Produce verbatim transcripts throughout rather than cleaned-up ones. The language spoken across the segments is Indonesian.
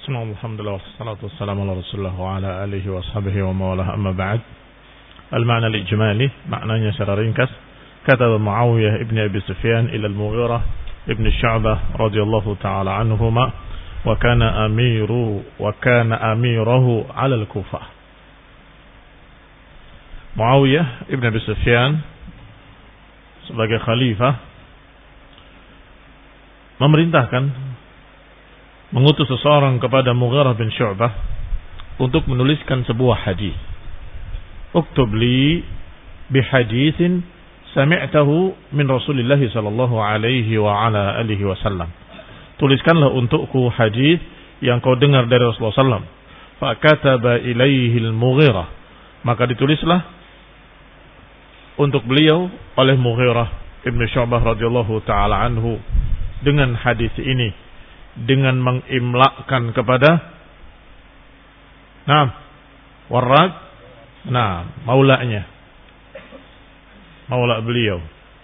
Bismillah, alhamdulillah, wassalatu wassalamu ala rasulullah wa ala alihi wa ashabihi wa mawalah, amma ba'd. Al-ma'na al-ijmali, maknanya secara ringkas, kata Muawiyah ibn Abi Sufyan ila al-Mughirah ibn Syu'bah radhiyallahu ta'ala anhuma, wa kana amiru wa kana amirahu ala al-Kufah. Muawiyah ibn Abi Sufyan sebagai khalifah memerintahkan, mengutus seseorang kepada Mughirah bin Syu'bah untuk menuliskan sebuah hadis. Uktub li bihaditsin sami'tahu min Rasulillah sallallahu alaihi wa ala alihi wasallam. Tuliskanlah untukku hadis yang kau dengar dari Rasulullah sallallahu alaihi wasallam. Fa kataba ilaihi al-Mughirah, maka ditulislah untuk beliau oleh Mughirah ibn Syu'bah radhiyallahu taala anhu dengan hadis ini, dengan mengimlakkan kepada nah warraq nah maulanya maula beliau.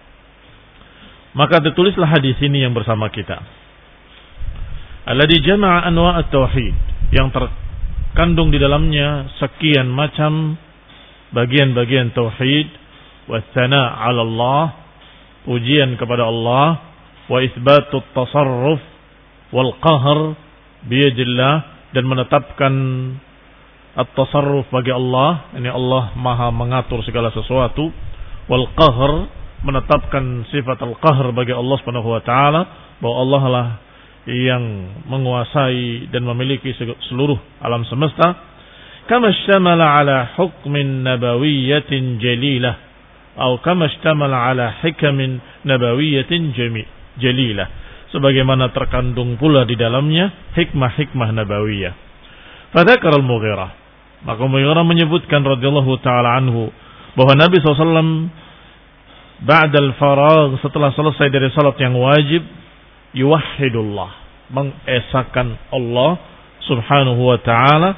Maka ditulislah hadis ini yang bersama kita, alladhi jama'a anwa' at-tauhid, yang terkandung di dalamnya sekian macam bagian-bagian tauhid, wa tsana' 'ala Allah, pujian kepada Allah, wa itsbatut tasarruf wal qahr biyadillah, dan menetapkan at-tasarruf bagi Allah, ini Allah maha mengatur segala sesuatu, wal qahr, menetapkan sifat al-qahr bagi Allah Subhanahu wa taala, bahwa Allah lah yang menguasai dan memiliki seluruh alam semesta. Kama ishtamala ala hukmin nabawiyyatin jalilah, atau kama ishtamala ala hikamin nabawiyyatin jalilah, sebagaimana terkandung pula di dalamnya hikmah-hikmah nabawiyah. Fadzakar al-Mughirah, maka Mughirah menyebutkan radhiyallahu ta'ala anhu bahwa Nabi shallallahu alaihi wasallam ba'dal faragh, setelah selesai dari salat yang wajib, yuwahhidullah, mengesahkan Allah subhanahu wa ta'ala,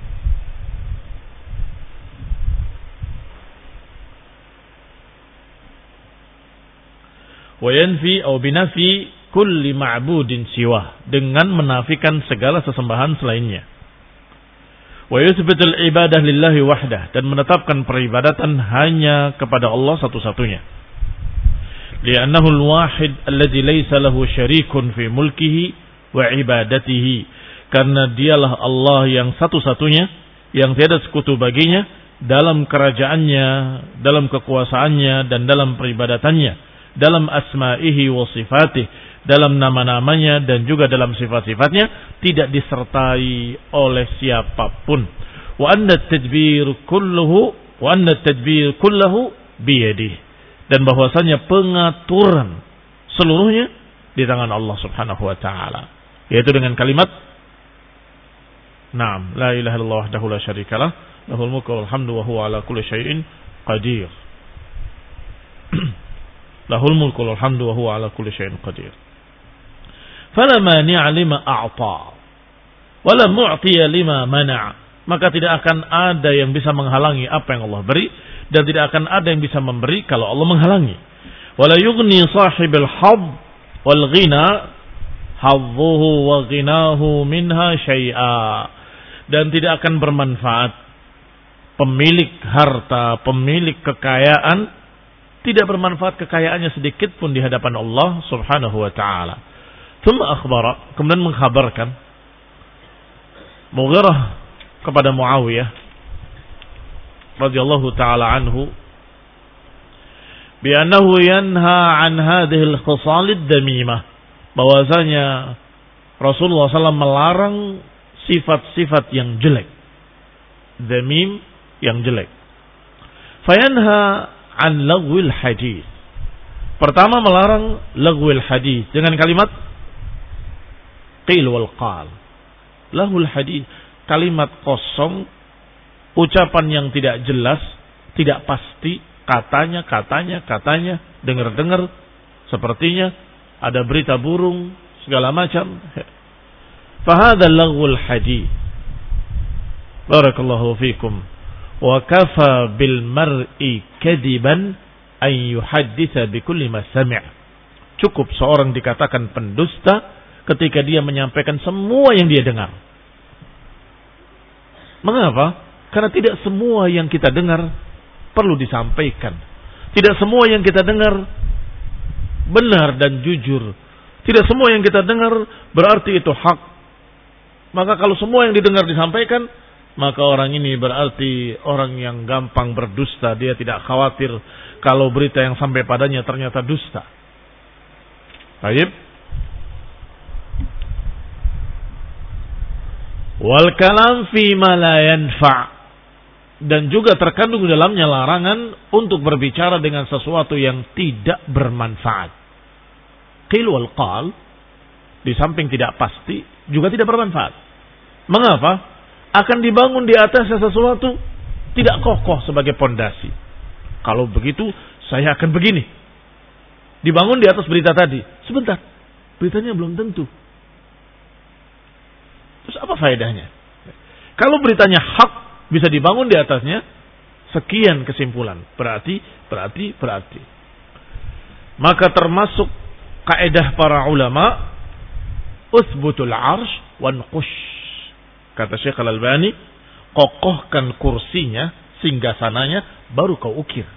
wa yanfi atau binafi kulli ma'budin siwah, dengan menafikan segala sesembahan selainnya. Wa yuthbitul ibadah lillahi wahdah, dan menetapkan peribadatan hanya kepada Allah satu-satunya. Li'annahu al-wahid alladhi laysa lahu syarikun fi mulkihi wa ibadatihi, karena dialah Allah yang satu-satunya, yang tiada sekutu baginya dalam kerajaannya, dalam kekuasaannya, dan dalam peribadatannya, dalam asma'ihi wa sifatih, dalam nama-namanya dan juga dalam sifat-sifatnya, tidak disertai oleh siapapun. Wa anna at-tadbir kulluhu wa anna at-tadbir kulluhu biyadihi, dan bahwasanya pengaturan seluruhnya di tangan Allah Subhanahu wa taala, yaitu dengan kalimat Naam, la ilaha illallah wahdahu la syarikalah, lahul mulku wal hamdu wa huwa ala kulli syai'in qadir. Lahul mulku wal hamdu wa huwa ala kulli syai'in qadir. Fala mani'a lima a'ta wala mu'tiya lima mana', maka tidak akan ada yang bisa menghalangi apa yang Allah beri, dan tidak akan ada yang bisa memberi kalau Allah menghalangi. Wala yughni sahibul hadd wal ghina hadduhu wa ghinahu minha syai'a, dan tidak akan bermanfaat pemilik harta, pemilik kekayaan, tidak bermanfaat kekayaannya sedikit pun di hadapan Allah Subhanahu wa taala. Tsumma akhbara, kemudian mengkhabarkan Mughirah kepada Muawiyah radhiyallahu taala anhu bi annahu yanha an hadhihi al-khisal ad-damimah, bahwasanya Rasulullah sallallahu alaihi wasallam melarang sifat-sifat yang jelek, damim, yang jelek. Fayanha an lagwil hadis, pertama melarang lagwil hadis dengan kalimat qil wal qal. Lahul hadis, kalimat kosong, ucapan yang tidak jelas, tidak pasti, katanya, katanya, katanya, dengar-dengar, sepertinya ada berita burung, segala macam. Fahadha laghul hadis. Barakallahu fikum. Wa kafa bil mar'i kadiban an yuhadditha bi kulli ma sami'. Cukup seorang dikatakan pendusta ketika dia menyampaikan semua yang dia dengar. Mengapa? Karena tidak semua yang kita dengar perlu disampaikan. Tidak semua yang kita dengar benar dan jujur. Tidak semua yang kita dengar berarti itu hak. Maka kalau semua yang didengar disampaikan, maka orang ini berarti orang yang gampang berdusta. Dia tidak khawatir kalau berita yang sampai padanya ternyata dusta. Baik. Wal kalam fi ma la yanfa'. Dan juga terkandung di dalamnya larangan untuk berbicara dengan sesuatu yang tidak bermanfaat. Qil wal qal, di samping tidak pasti, juga tidak bermanfaat. Mengapa? Akan dibangun di atasnya sesuatu tidak kokoh sebagai pondasi. Kalau begitu, saya akan begini. Dibangun di atas berita tadi. Sebentar, beritanya belum tentu. Terus apa faedahnya? Kalau beritanya hak, bisa dibangun di atasnya sekian kesimpulan. Berarti, berarti, berarti. Maka termasuk kaidah para ulama, uthbutul arsh wanqush. Kata Syekh Al-Albani, kokohkan kursinya, singgasananya, baru kau ukir.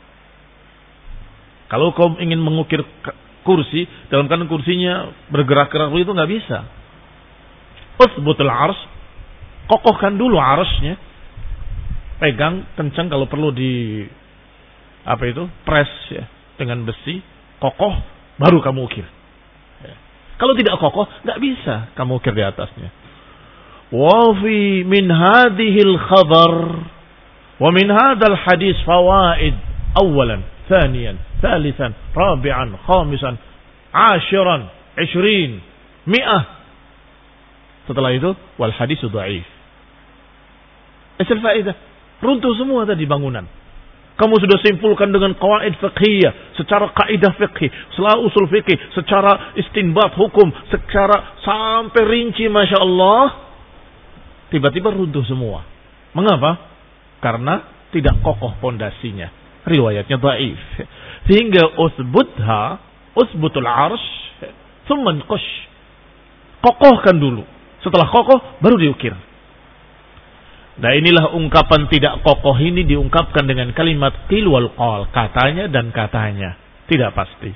Kalau kau ingin mengukir kursi, dalam keadaan kursinya bergerak-gerak itu nggak bisa. Uthbutul arsh, kokohkan dulu arshnya. Pegang kencang, kalau perlu di apa itu press ya dengan besi, kokoh, baru kamu ukir. Ya. Kalau tidak kokoh, nggak bisa kamu ukir di atasnya. Wa fi min hadhil khabar wa min hadzal hadis fawaid awalan, thaniyan, thalithan, rabi'an, khamisan, ashiran, ishrin, mi'ah. Setelah itu wal hadis dhaif. Asal faedah runtuh semua tadi bangunan. Kamu sudah simpulkan dengan qawaid fiqhiyah, secara kaidah fikih, secara usul fikih, secara istinbat hukum, secara sampai rinci, masya Allah. Tiba-tiba runtuh semua. Mengapa? Karena tidak kokoh pondasinya. Riwayatnya dhaif. Sehingga usbutha, usbutul arsh, thumma nqush. Kokohkan dulu. Setelah kokoh, baru diukir. Nah, inilah ungkapan tidak kokoh ini diungkapkan dengan kalimat qil wal qal, katanya dan katanya, tidak pasti.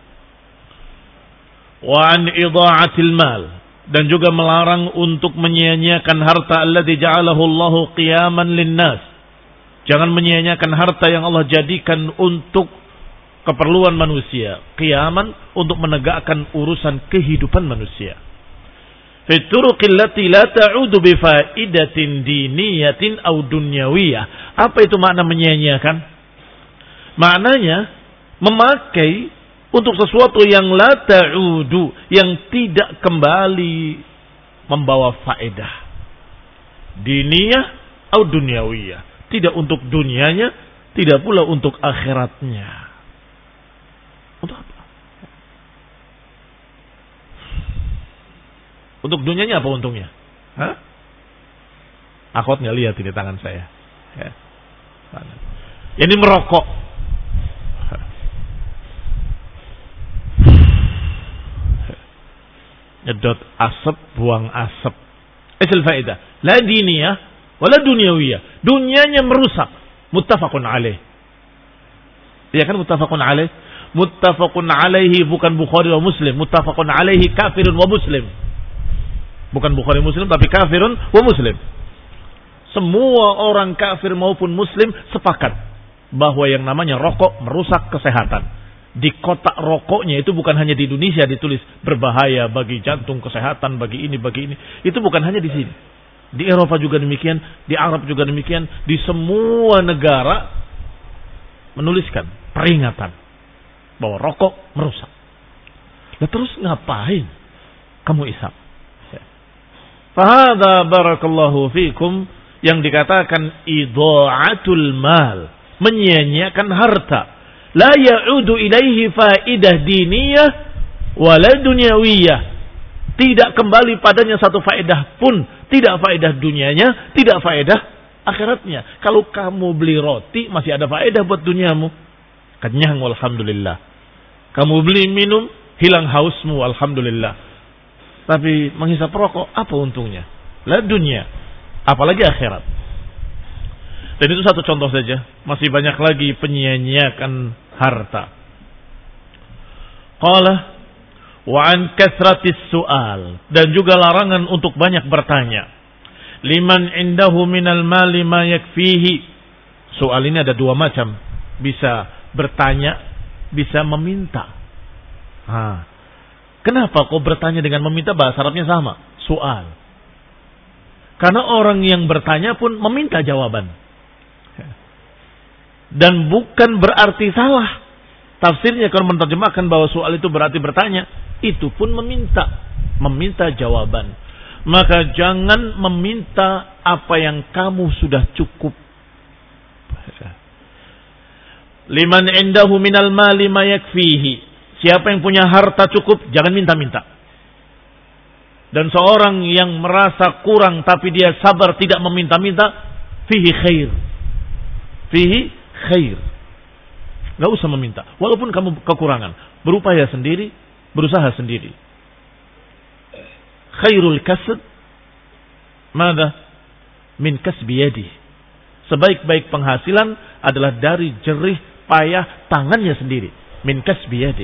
Wa an idha'atil mal, dan juga melarang untuk menyia-nyiakan harta alladzi ja'alahu Allahu qiyaman linnas. Jangan menyia-nyiakan harta yang Allah jadikan untuk keperluan manusia, qiyaman, untuk menegakkan urusan kehidupan manusia. Fituruqil lati la ta'udu bifaidatin diniyatin aw dunyawiyah. Apa itu makna menyia-nyiakan? Maknanya memakai untuk sesuatu yang la ta'udu, yang tidak kembali membawa faedah. Diniyah atau dunyawiyah. Tidak untuk dunianya, tidak pula untuk akhiratnya. Untuk apa? Untuk dunianya apa untungnya? Hah? Akhwat nggak lihat ini tangan saya. Ya. Ini merokok. Nyedot asap, buang asap. Asal faedah. La diniyah, wala dunyawiyah. Dunianya merusak. Muttafaqun alaih. Iya kan muttafaqun alaih? Muttafaqun alaihi bukan Bukhari wa Muslim. Muttafaqun alaihi kafirun wa Muslim. Bukan Bukhari Muslim, tapi kafirun wa Muslim. Semua orang kafir maupun Muslim sepakat bahwa yang namanya rokok merusak kesehatan. Di kotak rokoknya itu bukan hanya di Indonesia ditulis berbahaya bagi jantung, kesehatan, bagi ini, bagi ini. Itu bukan hanya di sini. Di Eropa juga demikian, di Arab juga demikian, di semua negara menuliskan peringatan bahwa rokok merusak. Nah, terus ngapain kamu isap? Fahadha barakallahu fikum, yang dikatakan idha'atul mal, menyia-nyiakan harta. La ya'udu ilaihi faidah diniyah wala dunyawiyah. Tidak kembali padanya satu faedah pun, tidak faedah dunianya, tidak faedah akhiratnya. Kalau kamu beli roti masih ada faedah buat duniamu, kenyang alhamdulillah. Kamu beli minum, hilang hausmu alhamdulillah. Tapi menghisap rokok, apa untungnya? La dunia. apalagi akhirat. Dan itu satu contoh saja, masih banyak lagi penyia-nyiakan harta. Qala wa an kathratis su'al, dan juga larangan untuk banyak bertanya. Liman indahu minal mali ma yakfihi. Soal ini ada dua macam, bisa bertanya, bisa meminta. Ha. Kenapa kok bertanya dengan meminta? Bahasa Arabnya sama, soal. Karena orang yang bertanya pun meminta jawaban. Dan bukan berarti salah tafsirnya kalau menerjemahkan bahwa soal itu berarti bertanya, itu pun meminta, meminta jawaban. Maka jangan meminta apa yang kamu sudah cukup. Liman indahu minal mali ma yakfihi. Siapa yang punya harta cukup, jangan minta-minta. Dan seorang yang merasa kurang tapi dia sabar tidak meminta-minta, fihi khair. Fihi khair. Gak usah meminta. Walaupun kamu kekurangan, berupaya sendiri, berusaha sendiri. Khairul kasb mada min kasbi yadi. Sebaik-baik penghasilan adalah dari jerih payah tangannya sendiri. Min kasbi yadi.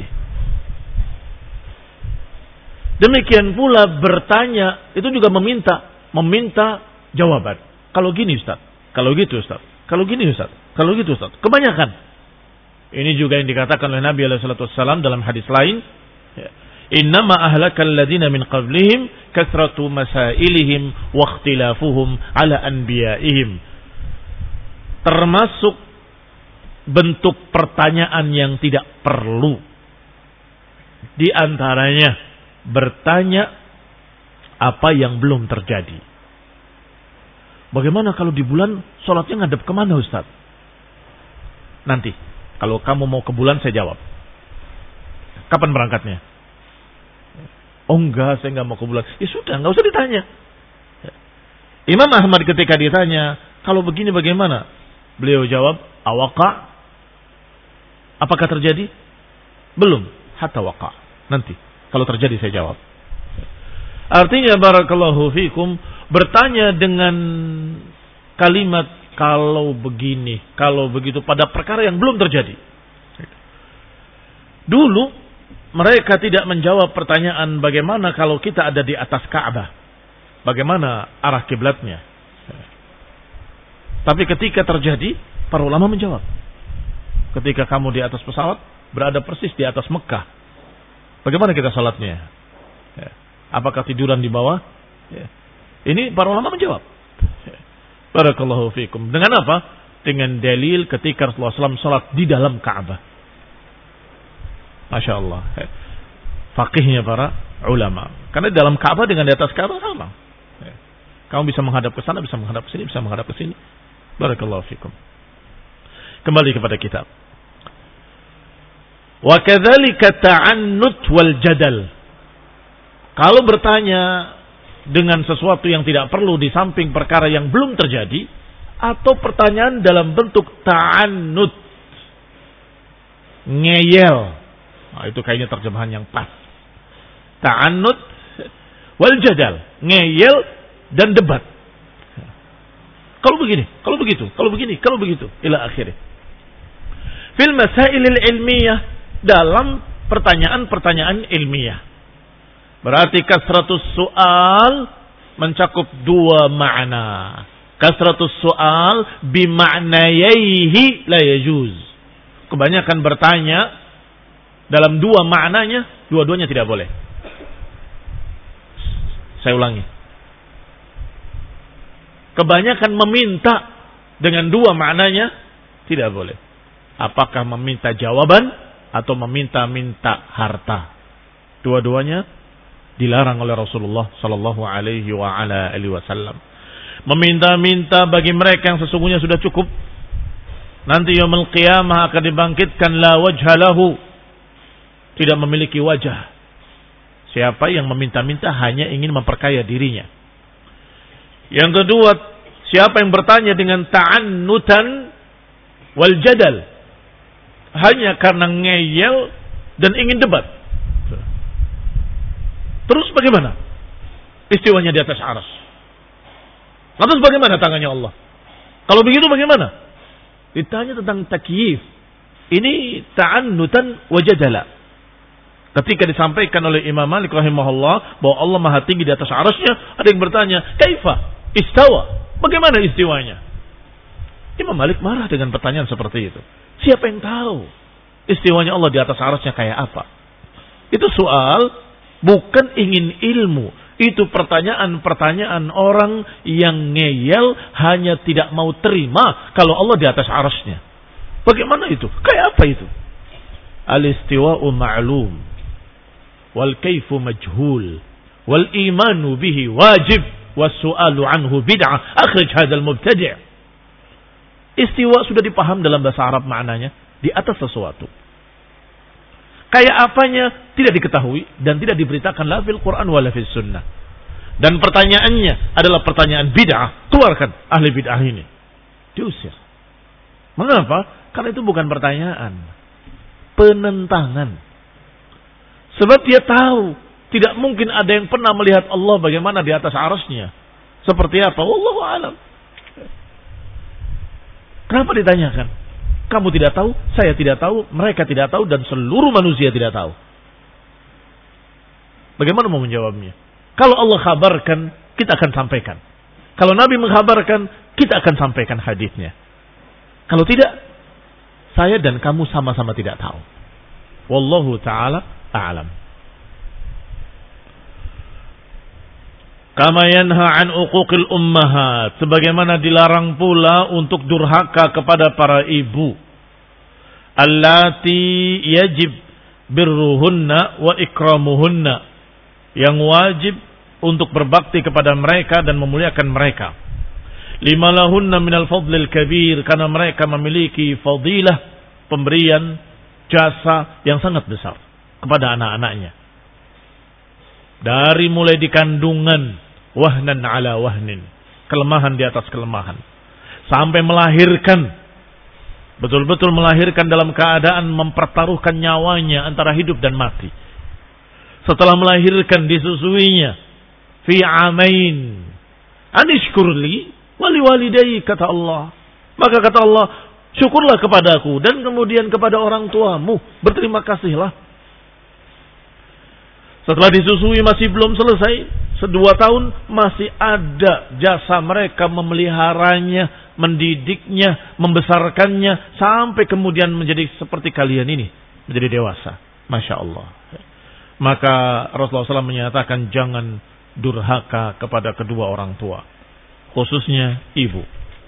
Demikian pula bertanya itu juga meminta, meminta jawaban. Kalau gini Ustaz, kalau gitu Ustaz, kalau gini Ustaz, kalau gitu Ustaz. Kebanyakan. Ini juga yang dikatakan oleh Nabi alaihi salatu wasallam dalam hadis lain. Innama ahlakal ladina min qablihim kathratu masailihim wa ikhtilafuhum ala anbiya'ihim. Termasuk bentuk pertanyaan yang tidak perlu. Di antaranya bertanya apa yang belum terjadi. Bagaimana kalau di bulan sholatnya ngadep kemana Ustaz? Nanti, kalau kamu mau ke bulan saya jawab. Kapan berangkatnya? Oh enggak, saya enggak mau ke bulan. Ya sudah, enggak usah ditanya. Imam Ahmad ketika ditanya, kalau begini bagaimana? Beliau jawab, awaqa. Apakah terjadi? Belum, hatta waqa. Nanti, kalau terjadi saya jawab. Artinya barakallahu fikum, bertanya dengan kalimat kalau begini, kalau begitu pada perkara yang belum terjadi. Dulu mereka tidak menjawab pertanyaan bagaimana kalau kita ada di atas Ka'bah. Bagaimana arah kiblatnya. Tapi ketika terjadi, para ulama menjawab. Ketika kamu di atas pesawat, berada persis di atas Mekah. Bagaimana kita salatnya? Apakah tiduran di bawah? Ini para ulama menjawab. Barakallahu fikum. Dengan apa? Dengan dalil ketika Rasulullah shallallahu alaihi wasallam salat di dalam Ka'bah. Masya Allah. Faqihnya para ulama. Karena di dalam Ka'bah dengan di atas Ka'bah sama. Kamu bisa menghadap ke sana, bisa menghadap ke sini, bisa menghadap ke sini. Barakallahu fikum. Kembali kepada kitab. Wa kadzalika ta'annut wal jadal. Kalau bertanya dengan sesuatu yang tidak perlu di samping perkara yang belum terjadi, atau pertanyaan dalam bentuk ta'annut, ngeyel. Nah, itu kayaknya terjemahan yang pas. Ta'annut wal jadal, ngeyel dan debat. Kalau begini, kalau begitu, kalau begini, kalau begitu, ila akhirnya. Fil masailil ilmiyah, dalam pertanyaan-pertanyaan ilmiah. Berarti kasratus soal mencakup dua makna. Kasratus soal bima'nayaihi la yajuz. Kebanyakan bertanya dalam dua maknanya, dua-duanya tidak boleh. Saya ulangi. Kebanyakan meminta dengan dua maknanya tidak boleh. Apakah meminta jawaban atau meminta-minta harta? Dua-duanya dilarang oleh Rasulullah sallallahu alaihi wa ala alihi wasallam. Meminta-minta bagi mereka yang sesungguhnya sudah cukup. Nanti yaumul qiyamah akan dibangkitkan la wajha lahu. Tidak memiliki wajah. Siapa yang meminta-minta hanya ingin memperkaya dirinya. Yang kedua, siapa yang bertanya dengan ta'annutan wal jadal, hanya karena ngeyel dan ingin debat. Terus bagaimana? Istiwanya di atas arsy. Lantas bagaimana tangannya Allah? Kalau begitu bagaimana? Ditanya tentang takyif. Ini ta'annutan wa jadala. Ketika disampaikan oleh Imam Malik rahimahullah bahwa Allah Maha tinggi di atas arasy-Nya, ada yang bertanya, "Kaifa istawa?" Bagaimana istiwanya? Imam Malik marah dengan pertanyaan seperti itu. Siapa yang tahu istiwanya Allah di atas arasy-Nya kayak apa? Itu soal bukan ingin ilmu. Itu pertanyaan-pertanyaan orang yang ngeyel, hanya tidak mau terima kalau Allah di atas arasy-Nya. Bagaimana itu? Kayak apa itu? Al-istiwa'u ma'lum, wal kaifu majhul, wal imanu bihi wajib, was su'alu anhu bid'ah. Akhrij hadzal mubtadi'. Istiwa sudah dipaham dalam bahasa Arab maknanya, di atas sesuatu. Kayak apanya tidak diketahui dan tidak diberitakan la fil Quran wala fis sunnah. Dan pertanyaannya adalah pertanyaan bid'ah. Keluarkan ahli bid'ah ini. Diusir. Mengapa? Karena itu bukan pertanyaan, penentangan. Sebab dia tahu tidak mungkin ada yang pernah melihat Allah bagaimana di atas arasy-Nya. Seperti apa? Wallahu a'lam. Kenapa ditanyakan? Kamu tidak tahu, saya tidak tahu, mereka tidak tahu, dan seluruh manusia tidak tahu. Bagaimana mau menjawabnya? Kalau Allah kabarkan, kita akan sampaikan. Kalau Nabi mengkabarkan, kita akan sampaikan hadisnya. Kalau tidak, saya dan kamu sama-sama tidak tahu. Wallahu ta'ala a'lam. Kama yanha an uquqil ummahat, sebagaimana dilarang pula untuk durhaka kepada para ibu. Allati yajib birruhunna wa ikramuhunna, yang wajib untuk berbakti kepada mereka dan memuliakan mereka. Lima lahunna minal fadlil kabir, karena mereka memiliki fadilah, pemberian, jasa yang sangat besar kepada anak-anaknya. Dari mulai di kandungan, wahnan ala wahnin, kelemahan di atas kelemahan, sampai melahirkan, betul-betul melahirkan dalam keadaan mempertaruhkan nyawanya antara hidup dan mati. Setelah melahirkan disusuinya, fi amain, anishkurli wali walidai, kata Allah. Maka kata Allah, syukurlah kepadaku dan kemudian kepada orang tuamu, berterima kasihlah. Setelah disusui masih belum selesai, sedua tahun masih ada jasa mereka memeliharanya, mendidiknya, membesarkannya, sampai kemudian menjadi seperti kalian ini, menjadi dewasa. Masya Allah. Maka Rasulullah shallallahu alaihi wasallam menyatakan jangan durhaka kepada kedua orang tua, khususnya ibu.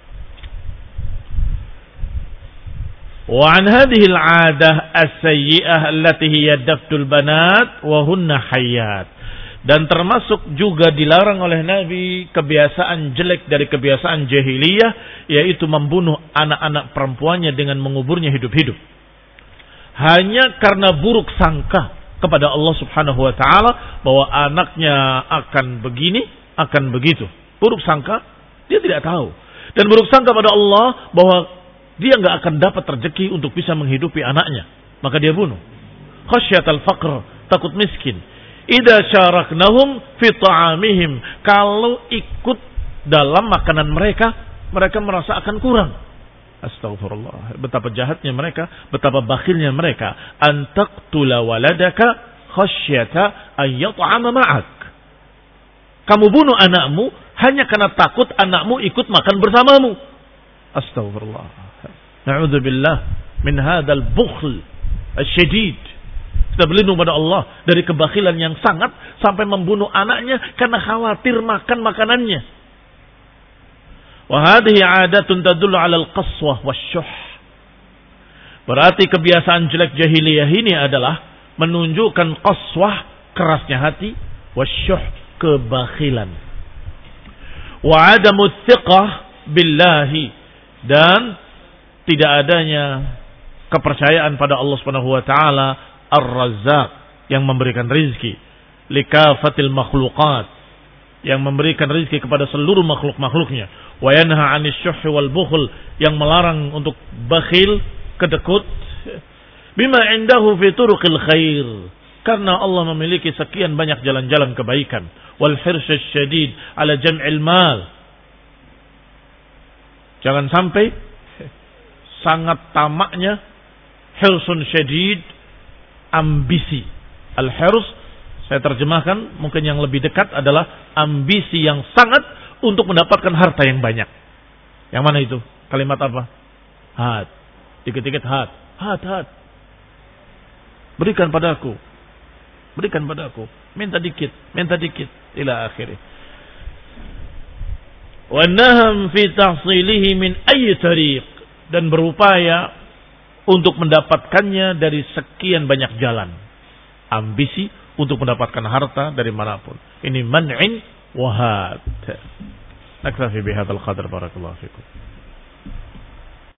Wa an hadhihi al-'adah as-sayyi'ah allati hiya dafdul banat wa hunna hayyat. Dan termasuk juga dilarang oleh Nabi kebiasaan jelek dari kebiasaan jahiliyah, yaitu membunuh anak-anak perempuannya dengan menguburnya hidup-hidup. Hanya karena buruk sangka kepada Allah Subhanahu wa taala bahwa anaknya akan begini, akan begitu. Buruk sangka, dia tidak tahu. Dan buruk sangka pada Allah bahwa dia enggak akan dapat rezeki untuk bisa menghidupi anaknya, maka dia bunuh. Khasyatal faqr, takut miskin. Idza syaraknahum fi ta'amihim, kalau ikut dalam makanan mereka, mereka merasa akan kurang. Astagfirullah, betapa jahatnya mereka, betapa bakhilnya mereka. Antaqtula waladaka khasyata an yat'ama ma'ak. Kamu bunuh anakmu hanya karena takut anakmu ikut makan bersamamu. Astagfirullah. Na'udzubillah min hadzal bukhl asyadid. Kita berlindung pada Allah dari kebakhilan yang sangat sampai membunuh anaknya karena khawatir makan makanannya. Wa hadhihi 'adatun tadullu 'ala al-qaswah wasyuh. Berarti kebiasaan jelek jahiliyah ini adalah menunjukkan qaswah, kerasnya hati, wasyuh, kebakhilan. Wa 'adamu tsiqah billahi, dan tidak adanya kepercayaan pada Allah Subhanahu wa taala Ar-Razzaq, yang memberikan rizki, likafatil makhluqat, yang memberikan rizki kepada seluruh makhluk-makhluknya, wa yanha 'anil syuhhi wal bukhl, yang melarang untuk bakhil, kedekut, bima indahu fi turuqil khair, karena Allah memiliki sekian banyak jalan-jalan kebaikan, wal hirsyasy syadid ala jam'il mal, Jangan sampai sangat tamaknya, hirsun syadid, ambisi. Al-hirs saya terjemahkan mungkin yang lebih dekat adalah ambisi yang sangat untuk mendapatkan harta yang banyak. Yang mana itu? Kalimat apa? Hat. Dikit-dikit hat. Hat, hat. Berikan padaku. Berikan padaku. Minta dikit, minta dikit. Ila akhirih. Wa naham fi tahsilihi min ayyi tariq. Dan berupaya untuk mendapatkannya dari sekian banyak jalan. Ambisi untuk mendapatkan harta dari manapun. Ini man'in wa had. Naktafi bihadzal qadar, barakallahu fikum.